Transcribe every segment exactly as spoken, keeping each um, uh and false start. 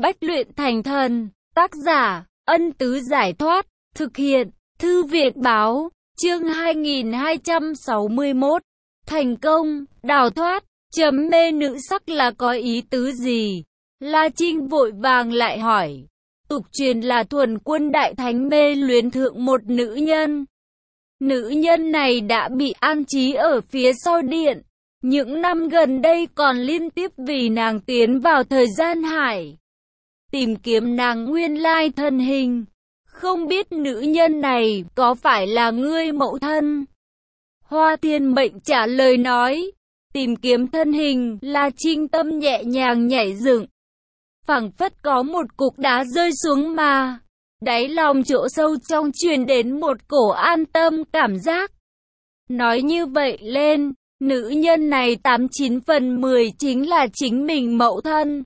Bách luyện thành thần. Tác giả, Ân Tứ Giải Thoát. Thực hiện, Thư Viện Báo. Chương hai nghìn hai trăm sáu mươi mốt. Thành công, đào thoát. Chấm mê nữ sắc là có ý tứ gì? La Trinh vội vàng lại hỏi. Tục truyền là Thuần Quân Đại Thánh mê luyến thượng một nữ nhân. Nữ nhân này đã bị an trí ở phía sau điện. Những năm gần đây còn liên tiếp vì nàng tiến vào thời gian hải, tìm kiếm nàng nguyên lai thân hình. Không biết nữ nhân này có phải là ngươi mẫu thân? Hoa Thiên Mệnh trả lời nói. Tìm kiếm thân hình, La Trinh tâm nhẹ nhàng nhảy dựng. Phảng phất có một cục đá rơi xuống mà. Đáy lòng chỗ sâu trong truyền đến một cổ an tâm cảm giác. Nói như vậy lên, nữ nhân này tám chín phần mười chính là chính mình mẫu thân.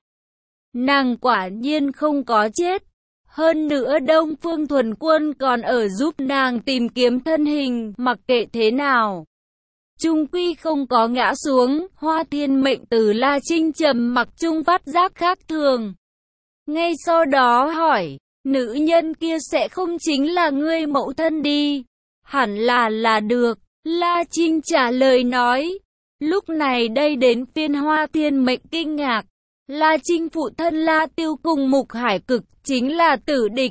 Nàng quả nhiên không có chết. Hơn nữa Đông Phương Thuần Quân còn ở giúp nàng tìm kiếm thân hình, mặc kệ thế nào. Trung quy không có ngã xuống. Hoa Thiên Mệnh từ La Trinh trầm mặc trung phát giác khác thường. Ngay sau đó hỏi, nữ nhân kia sẽ không chính là ngươi mẫu thân đi? Hẳn là là được. La Trinh trả lời nói. Lúc này đây đến phiên Hoa Thiên Mệnh kinh ngạc. La Trinh phụ thân La Tiêu cùng Mục Hải Cực chính là tử địch.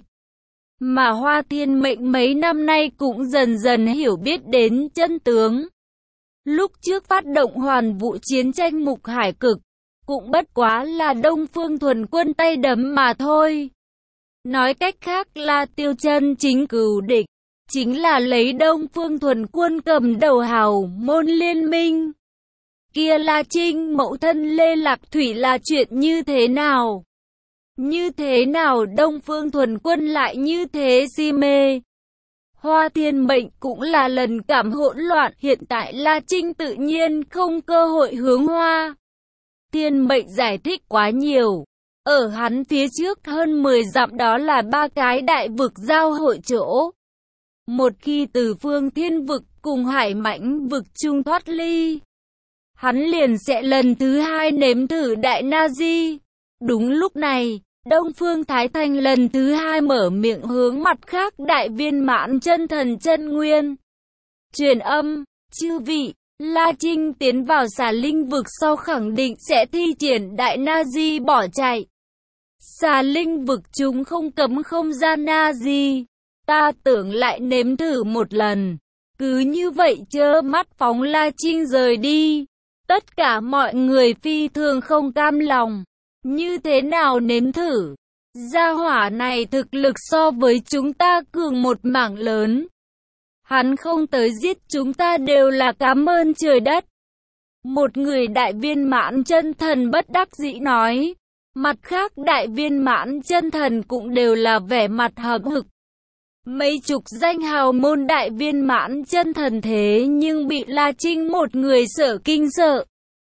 Mà Hoa Thiên Mệnh mấy năm nay cũng dần dần hiểu biết đến chân tướng. Lúc trước phát động hoàn vũ chiến tranh Mục Hải Cực, cũng bất quá là Đông Phương Thuần Quân tay đấm mà thôi. Nói cách khác là Tiêu chân chính cừu địch, chính là lấy Đông Phương Thuần Quân cầm đầu hào môn liên minh. Kia La Trinh mẫu thân Lê Lạc Thủy là chuyện như thế nào? Như thế nào Đông Phương Thuần Quân lại như thế si mê? Hoa Thiên Mệnh cũng là lần cảm hỗn loạn. Hiện tại La Trinh tự nhiên không cơ hội hướng Hoa Thiên Mệnh giải thích quá nhiều. Ở hắn phía trước hơn mười dặm đó là ba cái đại vực giao hội chỗ. Một khi từ Phương Thiên vực cùng Hải Mãnh vực chung thoát ly, hắn liền sẽ lần thứ hai nếm thử Đại Na Di. Đúng lúc này, Đông Phương Thái Thanh lần thứ hai mở miệng hướng mặt khác đại viên mãn chân thần chân nguyên. Truyền âm, chư vị, La Trinh tiến vào xà linh vực sau khẳng định sẽ thi triển Đại Na Di bỏ chạy. Xà linh vực chúng không cấm không gian Na Di. Ta tưởng lại nếm thử một lần. Cứ như vậy chớ mắt phóng La Trinh rời đi. Tất cả mọi người phi thường không cam lòng. Như thế nào nếm thử? Gia hỏa này thực lực so với chúng ta cường một mảng lớn. Hắn không tới giết chúng ta đều là cảm ơn trời đất. Một người đại viên mãn chân thần bất đắc dĩ nói. Mặt khác đại viên mãn chân thần cũng đều là vẻ mặt hậm hực. Mấy chục danh hào môn đại viên mãn chân thần thế nhưng bị La Trinh một người sợ kinh sợ.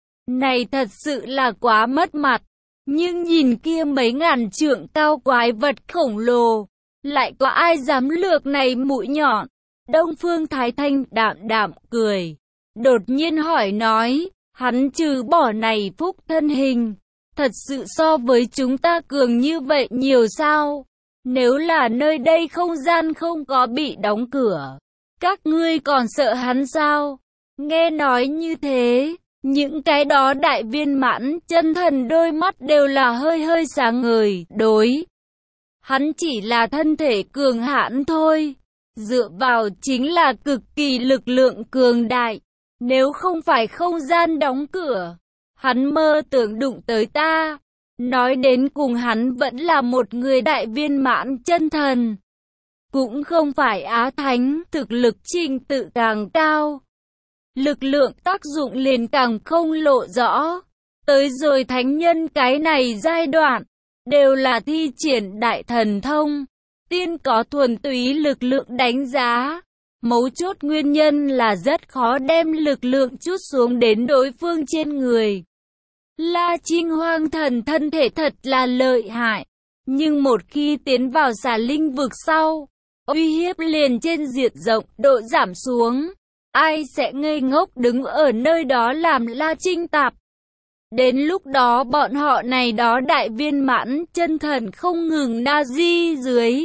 Này thật sự là quá mất mặt. Nhưng nhìn kia mấy ngàn trượng cao quái vật khổng lồ, lại có ai dám lược này mũi nhọn? Đông Phương Thái Thanh đạm đạm cười, đột nhiên hỏi nói, hắn trừ bỏ này phúc thân hình, thật sự so với chúng ta cường như vậy nhiều sao? Nếu là nơi đây không gian không có bị đóng cửa, các ngươi còn sợ hắn sao? Nghe nói như thế, những cái đó đại viên mãn chân thần đôi mắt đều là hơi hơi sáng ngời. Đối, hắn chỉ là thân thể cường hãn thôi, dựa vào chính là cực kỳ lực lượng cường đại. Nếu không phải không gian đóng cửa, hắn mơ tưởng đụng tới ta. Nói đến cùng hắn vẫn là một người đại viên mãn chân thần, cũng không phải Á Thánh, thực lực trình tự càng cao, lực lượng tác dụng liền càng không lộ rõ. Tới rồi thánh nhân cái này giai đoạn, đều là thi triển đại thần thông, tiên có thuần túy lực lượng đánh giá. Mấu chốt nguyên nhân là rất khó đem lực lượng chút xuống đến đối phương trên người. La Trinh hoang thần thân thể thật là lợi hại, nhưng một khi tiến vào xà linh vực sau, uy hiếp liền trên diện rộng, độ giảm xuống. Ai sẽ ngây ngốc đứng ở nơi đó làm La Trinh tạp Đến lúc đó bọn họ này đó đại viên mãn chân thần không ngừng na di dưới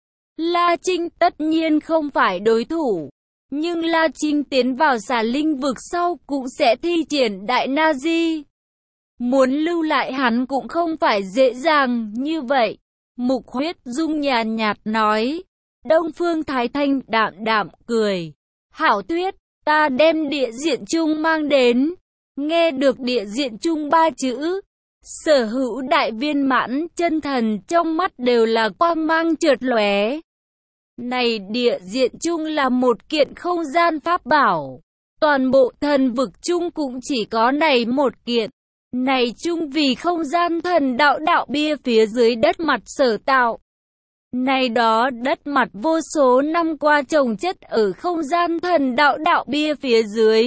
La Trinh tất nhiên không phải đối thủ. Nhưng La Trinh tiến vào xà linh vực sau cũng sẽ thi triển đại na di. Muốn lưu lại hắn cũng không phải dễ dàng như vậy. Mục Huyết Dung nhàn nhạt nói. Đông Phương Thái Thanh đạm đạm cười. Hảo Tuyết, ta đem địa diện chung mang đến. Nghe được địa diện chung ba chữ, sở hữu đại viên mãn chân thần trong mắt đều là quang mang chợt lóe. Này địa diện chung là một kiện không gian pháp bảo. Toàn bộ thần vực chung cũng chỉ có này một kiện. Này chung vì không gian thần đạo đạo bia phía dưới đất mặt sở tạo. Này đó đất mặt vô số năm qua trồng chất ở không gian thần đạo đạo bia phía dưới.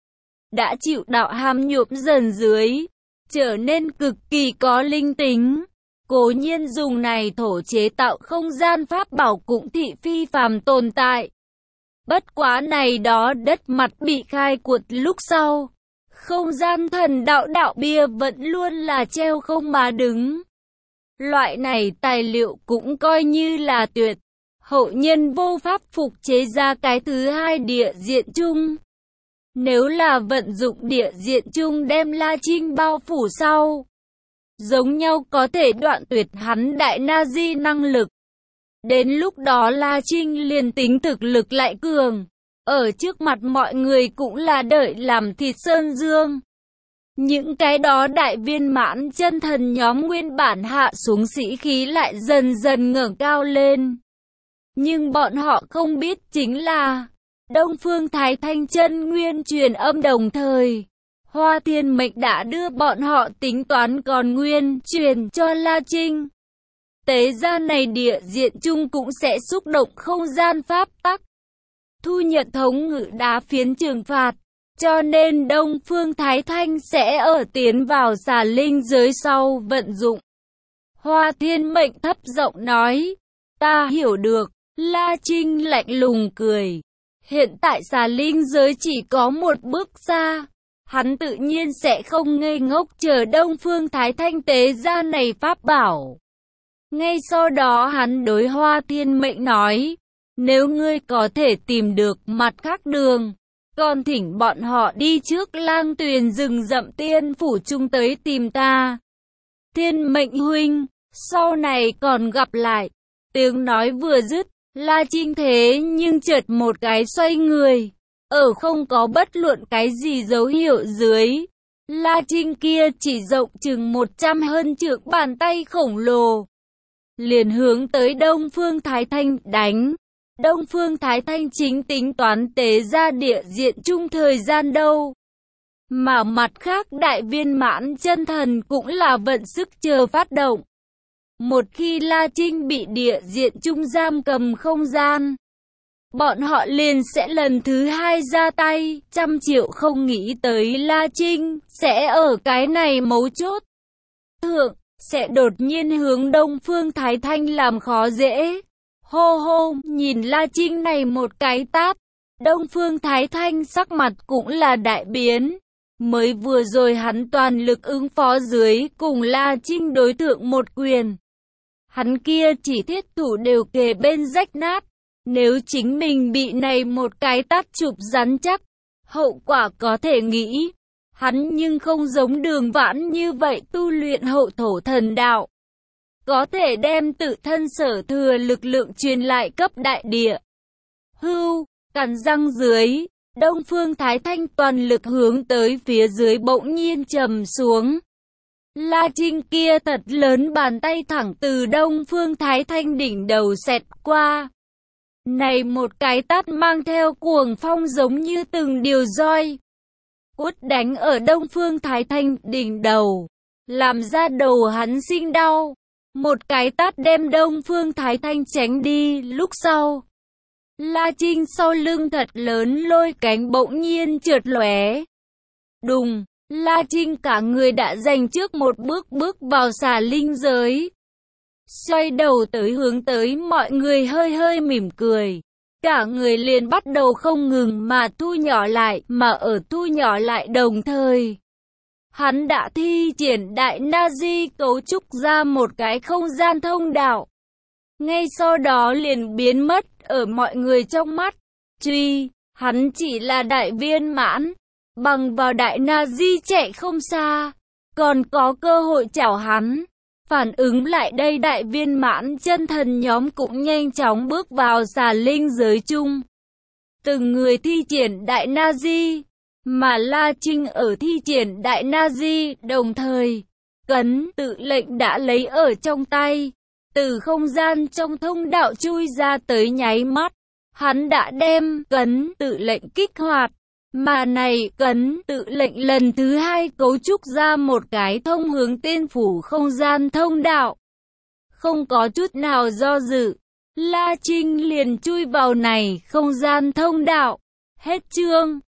Đã chịu đạo hàm nhuộm dần dưới, trở nên cực kỳ có linh tính. Cố nhiên dùng này thổ chế tạo không gian pháp bảo cũng thị phi phàm tồn tại. Bất quá này đó đất mặt bị khai quật lúc sau. Không gian thần đạo đạo bia vẫn luôn là treo không mà đứng. Loại này tài liệu cũng coi như là tuyệt. Hậu nhân vô pháp phục chế ra cái thứ hai địa diện chung. Nếu là vận dụng địa diện chung đem La Trinh bao phủ sau, giống nhau có thể đoạn tuyệt hắn đại na di năng lực. Đến lúc đó La Trinh liền tính thực lực lại cường, ở trước mặt mọi người cũng là đợi làm thịt sơn dương. Những cái đó đại viên mãn chân thần nhóm nguyên bản hạ xuống sĩ khí lại dần dần ngẩng cao lên. Nhưng bọn họ không biết chính là Đông Phương Thái Thanh chân nguyên truyền âm đồng thời. Hoa Thiên Mệnh đã đưa bọn họ tính toán còn nguyên truyền cho La Trinh. Tế ra này địa diện chung cũng sẽ xúc động không gian pháp tắc. Thu nhận thống ngự đá phiến trừng phạt. Cho nên Đông Phương Thái Thanh sẽ ở tiến vào xà linh giới sau vận dụng. Hoa Thiên Mệnh thấp giọng nói. Ta hiểu được. La Trinh lạnh lùng cười. Hiện tại xà linh giới chỉ có một bước xa. Hắn tự nhiên sẽ không ngây ngốc chờ Đông Phương Thái Thanh tế ra này pháp bảo. Ngay sau đó hắn đối Hoa Thiên Mệnh nói. Nếu ngươi có thể tìm được mặt khác đường, còn thỉnh bọn họ đi trước lang tuyền rừng rậm tiên phủ chung tới tìm ta. Thiên Mệnh huynh, sau này còn gặp lại. Tiếng nói vừa dứt, La Trinh thế nhưng chợt một cái xoay người. Ở không có bất luận cái gì dấu hiệu dưới. La Trinh kia chỉ rộng chừng một trăm hơn trượng bàn tay khổng lồ. Liền hướng tới Đông Phương Thái Thanh đánh. Đông Phương Thái Thanh chính tính toán tế ra địa diện chung thời gian đâu. Mà mặt khác đại viên mãn chân thần cũng là vận sức chờ phát động. Một khi La Trinh bị địa diện chung giam cầm không gian, bọn họ liền sẽ lần thứ hai ra tay, trăm triệu không nghĩ tới La Trinh sẽ ở cái này mấu chốt thượng, sẽ đột nhiên hướng Đông Phương Thái Thanh làm khó dễ. Hô hô, nhìn La Trinh này một cái tát, Đông Phương Thái Thanh sắc mặt cũng là đại biến. Mới vừa rồi hắn toàn lực ứng phó dưới cùng La Trinh đối thượng một quyền. Hắn kia chỉ thiết thủ đều kề bên rách nát. Nếu chính mình bị này một cái tát chụp rắn chắc, hậu quả có thể nghĩ. Hắn nhưng không giống Đường Vãn như vậy tu luyện hậu thổ thần đạo. Có thể đem tự thân sở thừa lực lượng truyền lại cấp đại địa. Hưu, cắn răng dưới, Đông Phương Thái Thanh toàn lực hướng tới phía dưới bỗng nhiên trầm xuống. La Trinh kia thật lớn bàn tay thẳng từ Đông Phương Thái Thanh đỉnh đầu xẹt qua. Này một cái tát mang theo cuồng phong giống như từng điều roi. Quất đánh ở Đông Phương Thái Thanh đỉnh đầu, làm ra đầu hắn sinh đau. Một cái tát đem Đông Phương Thái Thanh tránh đi lúc sau. La Trinh sau lưng thật lớn lôi cánh bỗng nhiên trượt lóe. Đùng, La Trinh cả người đã giành trước một bước bước vào xà linh giới. Xoay đầu tới hướng tới mọi người hơi hơi mỉm cười. Cả người liền bắt đầu không ngừng mà thu nhỏ lại, mà ở thu nhỏ lại đồng thời. hắn đã thi triển đại Nazi cấu trúc ra một cái không gian thông đạo. Ngay sau đó liền biến mất ở mọi người trong mắt. Truy, hắn chỉ là đại viên mãn, bằng vào đại Nazi chạy không xa, còn có cơ hội chảo hắn. Phản ứng lại đây đại viên mãn chân thần nhóm cũng nhanh chóng bước vào xà linh giới chung. Từng người thi triển đại Nazi, mà La Trinh ở thi triển đại Nazi đồng thời. Cấn tự lệnh đã lấy ở trong tay, từ không gian trong thông đạo chui ra tới nháy mắt. Hắn đã đem cấn tự lệnh kích hoạt, mà này cấn tự lệnh lần thứ hai cấu trúc ra một cái thông hướng tiên phủ không gian thông đạo. Không có chút nào do dự, La Trinh liền chui vào này không gian thông đạo. Hết chương.